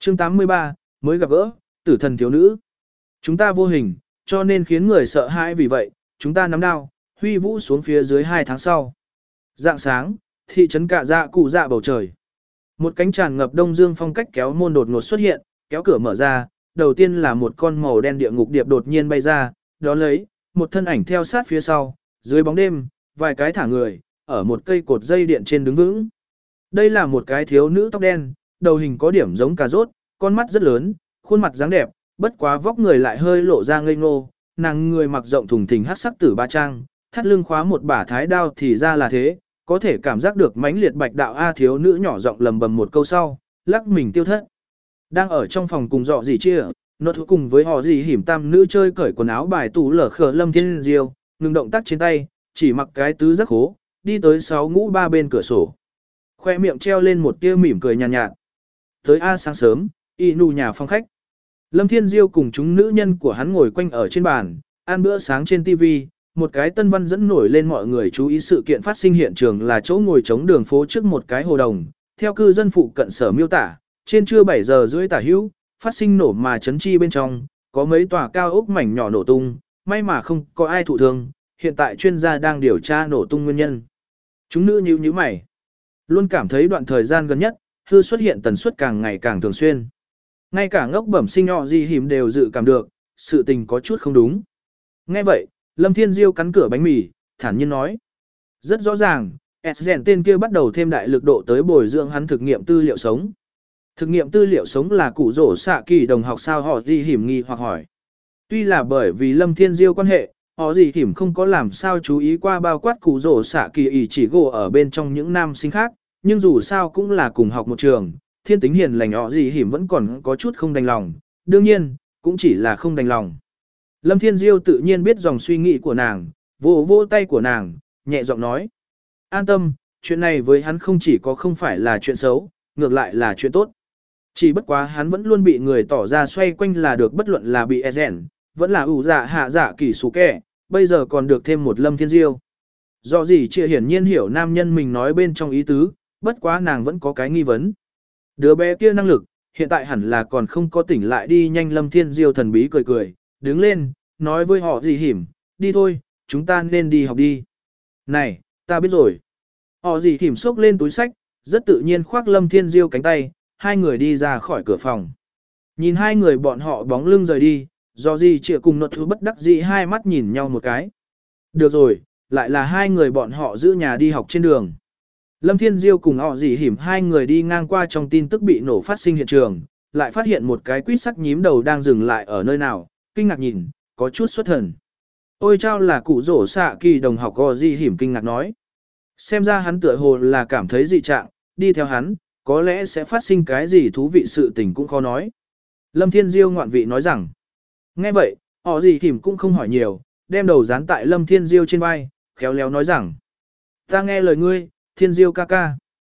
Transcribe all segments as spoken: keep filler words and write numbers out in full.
Chương tám mươi ba, mới gặp gỡ, tử thần thiếu nữ. Chúng ta vô hình, cho nên khiến người sợ hãi vì vậy, chúng ta nắm đao, huy vũ xuống phía dưới hai tháng sau. Dạng sáng, thị trấn Cạ Dạ Cụ Dạ bầu trời. Một cánh tràn ngập đông dương phong cách kéo môn đột ngột xuất hiện, kéo cửa mở ra, đầu tiên là một con màu đen địa ngục điệp đột nhiên bay ra, đó lấy, một thân ảnh theo sát phía sau, dưới bóng đêm, vài cái thả người, ở một cây cột dây điện trên đứng vững. Đây là một cái thiếu nữ tóc đen, đầu hình có điểm giống cà rốt, con mắt rất lớn, khuôn mặt dáng đẹp, bất quá vóc người lại hơi lộ ra ngây ngô, nàng người mặc rộng thùng thình hắc sắc tử ba trang, thắt lưng khóa một bả thái đao thì ra là thế, có thể cảm giác được mãnh liệt bạch đạo a thiếu nữ nhỏ giọng lầm bầm một câu sau, lắc mình tiêu thất. Đang ở trong phòng cùng dọ gì chia, nốt cùng với họ gì hiểm tam nữ chơi cởi quần áo bài tủ lở khở Lâm Thiên Diêu, ngừng động tác trên tay, chỉ mặc cái tứ giác hố, đi tới sáu ngũ ba bên cửa sổ. Khoe miệng treo lên một tia mỉm cười nhàn nhạt, nhạt. Tới A sáng sớm, y nù nhà phong khách. Lâm Thiên Diêu cùng chúng nữ nhân của hắn ngồi quanh ở trên bàn, ăn bữa sáng trên ti vi, một cái tân văn dẫn nổi lên mọi người chú ý sự kiện phát sinh hiện trường là chỗ ngồi trống đường phố trước một cái hồ đồng. Theo cư dân phụ cận sở miêu tả, trên trưa bảy giờ rưỡi tả hữu, phát sinh nổ mà chấn chi bên trong, có mấy tòa cao ốc mảnh nhỏ nổ tung, may mà không có ai thụ thương, hiện tại chuyên gia đang điều tra nổ tung nguyên nhân. Chúng nữ nhíu nhíu mày, luôn cảm thấy đoạn thời gian gần nhất, hư xuất hiện tần suất càng ngày càng thường xuyên. Ngay cả ngốc bẩm sinh nhỏ gì hiểm đều dự cảm được, sự tình có chút không đúng. Nghe vậy, Lâm Thiên Diêu cắn cửa bánh mì, thản nhiên nói. Rất rõ ràng, S-Gen tên kia bắt đầu thêm đại lực độ tới bồi dưỡng hắn thực nghiệm tư liệu sống. Thực nghiệm tư liệu sống là cụ rổ xạ kỳ đồng học sao họ gì hiểm nghi hoặc hỏi. Tuy là bởi vì Lâm Thiên Diêu quan hệ, họ gì hiểm không có làm sao chú ý qua bao quát cụ rổ xạ kỳ ý chỉ gồ ở bên trong những nam sinh khác, nhưng dù sao cũng là cùng học một trường, thiên tính hiền lành họ gì hiểm vẫn còn có chút không đành lòng, đương nhiên, cũng chỉ là không đành lòng. Lâm Thiên Diêu tự nhiên biết dòng suy nghĩ của nàng, vỗ vỗ tay của nàng, nhẹ giọng nói. An tâm, chuyện này với hắn không chỉ có không phải là chuyện xấu, ngược lại là chuyện tốt. Chỉ bất quá hắn vẫn luôn bị người tỏ ra xoay quanh là được bất luận là bị Ezen, vẫn là ủ dạ hạ dạ kỳ sủ kẻ, bây giờ còn được thêm một Lâm Thiên Diêu. Do gì chia hiển nhiên hiểu nam nhân mình nói bên trong ý tứ, bất quá nàng vẫn có cái nghi vấn. Đứa bé kia năng lực, hiện tại hẳn là còn không có tỉnh lại đi nhanh. Lâm Thiên Diêu thần bí cười cười, đứng lên, nói với họ gì hiểm, đi thôi, chúng ta nên đi học đi. Này, ta biết rồi. Họ gì hiểm xốc lên túi sách, rất tự nhiên khoác Lâm Thiên Diêu cánh tay, hai người đi ra khỏi cửa phòng. Nhìn hai người bọn họ bóng lưng rời đi, do gì chịa cùng nột thứ bất đắc dĩ hai mắt nhìn nhau một cái. Được rồi, lại là hai người bọn họ giữ nhà đi học trên đường. Lâm Thiên Diêu cùng họ gì hiểm hai người đi ngang qua trong tin tức bị nổ phát sinh hiện trường, lại phát hiện một cái quýt sắc nhím đầu đang dừng lại ở nơi nào, kinh ngạc nhìn, có chút xuất thần. Ôi chao là cụ rổ xạ kỳ đồng học họ gì hiểm kinh ngạc nói. Xem ra hắn tựa hồ là cảm thấy dị trạng, đi theo hắn, có lẽ sẽ phát sinh cái gì thú vị sự tình cũng khó nói. Lâm Thiên Diêu ngoạn vị nói rằng. Nghe vậy, họ gì hiểm cũng không hỏi nhiều, đem đầu dán tại Lâm Thiên Diêu trên vai, khéo léo nói rằng. Ta nghe lời ngươi, Thiên Diêu ca ca.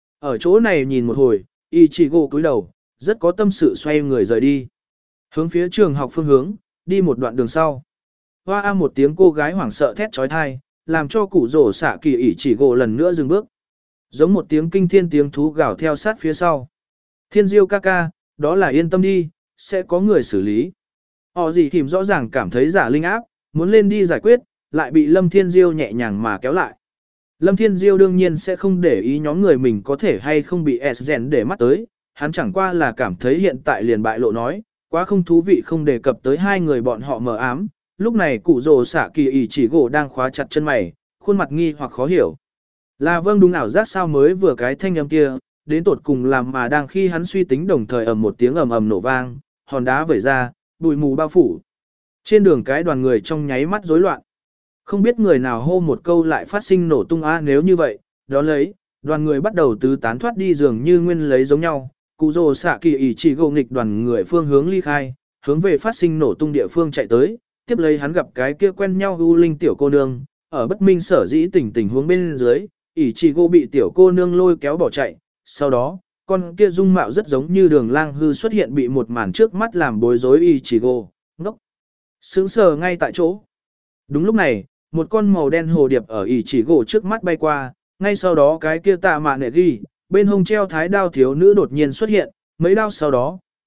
Ở chỗ này nhìn một hồi, Ichigo cúi đầu, rất có tâm sự xoay người rời đi. Hướng phía trường học phương hướng, đi một đoạn đường sau. Hoa a một tiếng cô gái hoảng sợ thét trói thai, làm cho cụ rổ xạ kỳ Ichigo lần nữa dừng bước. Giống một tiếng kinh thiên tiếng thú gào theo sát phía sau. Thiên Diêu ca ca, đó là yên tâm đi, sẽ có người xử lý. Họ gì hiểm rõ ràng cảm thấy giả linh áp, muốn lên đi giải quyết, lại bị Lâm Thiên Diêu nhẹ nhàng mà kéo lại. Lâm Thiên Diêu đương nhiên sẽ không để ý nhóm người mình có thể hay không bị S-Gen để mắt tới, hắn chẳng qua là cảm thấy hiện tại liền bại lộ nói, quá không thú vị không đề cập tới hai người bọn họ mờ ám. Lúc này cụ rồ xạ kỳ ý chỉ gỗ đang khóa chặt chân mày, khuôn mặt nghi hoặc khó hiểu. Là vâng đúng ảo giác sao mới vừa cái thanh âm kia, đến tột cùng làm mà đang khi hắn suy tính đồng thời ầm một tiếng ầm ầm nổ vang, hòn đá vẩy ra, bụi mù bao phủ. Trên đường cái đoàn người trong nháy mắt rối loạn. Không biết người nào hô một câu lại phát sinh nổ tung a nếu như vậy, đó lấy, đoàn người bắt đầu tứ tán thoát đi dường như nguyên lấy giống nhau, cụ rồ xạ kỳ ý chỉ gỗ nghịch đoàn người phương hướng ly khai, hướng về phát sinh nổ tung địa phương chạy tới, tiếp lấy hắn gặp cái kia quen nhau u linh tiểu cô nương, ở bất minh sở dĩ tình tình huống bên dưới, ý chỉ gỗ bị tiểu cô nương lôi kéo bỏ chạy, sau đó, con kia dung mạo rất giống như đường lang hư xuất hiện bị một màn trước mắt làm bối rối ý chỉ gỗ, ngốc, sững sờ ngay tại chỗ. Đúng lúc này, một con màu đen hồ điệp ở ỷ chỉ gỗ trước mắt bay qua, ngay sau đó cái kia tạ mạ nệ ghi, bên hông treo thái đao thiếu nữ đột nhiên xuất hiện, mấy đao sau đó,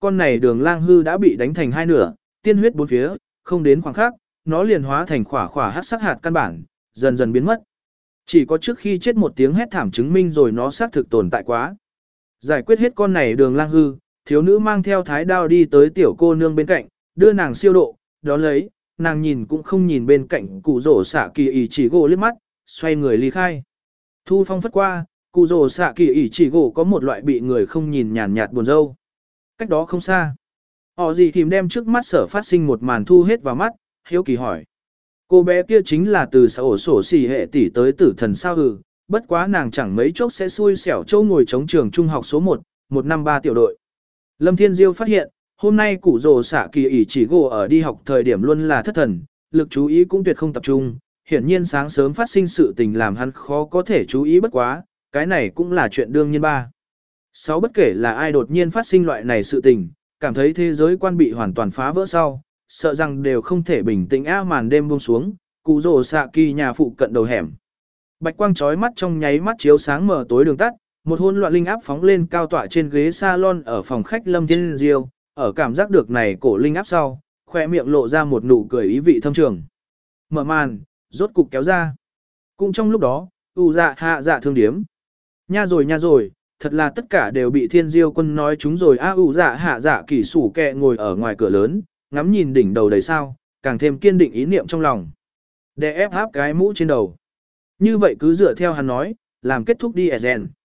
con này đường lang hư đã bị đánh thành hai nửa, tiên huyết bốn phía, không đến khoảng khắc, nó liền hóa thành khỏa khỏa hắc sắc hạt căn bản, dần dần biến mất. Chỉ có trước khi chết một tiếng hét thảm chứng minh rồi nó xác thực tồn tại quá. Giải quyết hết con này đường lang hư, thiếu nữ mang theo thái đao đi tới tiểu cô nương bên cạnh, đưa nàng siêu độ, đó lấy, nàng nhìn cũng không nhìn bên cạnh cụ rổ xạ kỳ ỉ chỉ gỗ liếc mắt, xoay người ly khai. Thu phong phất qua, cụ rổ xạ kỳ ỉ chỉ gỗ có một loại bị người không nhìn nhàn nhạt buồn râu. Cách đó không xa. Họ gì thìm đem trước mắt sở phát sinh một màn thu hết vào mắt, hiếu kỳ hỏi. Cô bé kia chính là từ xã ổ sổ xỉ hệ tỷ tới tử thần sao hừ, bất quá nàng chẳng mấy chốc sẽ xui xẻo châu ngồi chống trường trung học số một, một năm ba tiểu đội. Lâm Thiên Diêu phát hiện, hôm nay cụ rồ xạ kỳ ỉ chỉ gỗ ở đi học thời điểm luôn là thất thần, lực chú ý cũng tuyệt không tập trung, hiển nhiên sáng sớm phát sinh sự tình làm hắn khó có thể chú ý bất quá, cái này cũng là chuyện đương nhiên ba. Sáu bất kể là ai đột nhiên phát sinh loại này sự tình, cảm thấy thế giới quan bị hoàn toàn phá vỡ sau, sợ rằng đều không thể bình tĩnh á màn đêm buông xuống, cụ rồ xạ kỳ nhà phụ cận đầu hẻm. Bạch quang chói mắt trong nháy mắt chiếu sáng mở tối đường tắt, một hỗn loạn linh áp phóng lên cao tọa trên ghế salon ở phòng khách Lâm Thiên Diêu, ở cảm giác được này cổ linh áp sau, khoe miệng lộ ra một nụ cười ý vị thâm trường. Mở màn, rốt cục kéo ra. Cũng trong lúc đó, u dạ hạ dạ thương điếm. Nha rồi nha rồi, thật là tất cả đều bị Thiên Diêu quân nói chúng rồi a u dạ hạ dạ kỳ sủ kẹ ngồi ở ngoài cửa lớn, ngắm nhìn đỉnh đầu đầy sao, càng thêm kiên định ý niệm trong lòng. Để ép áp cái mũ trên đầu. Như vậy cứ dựa theo hắn nói, làm kết thúc đi Ezen.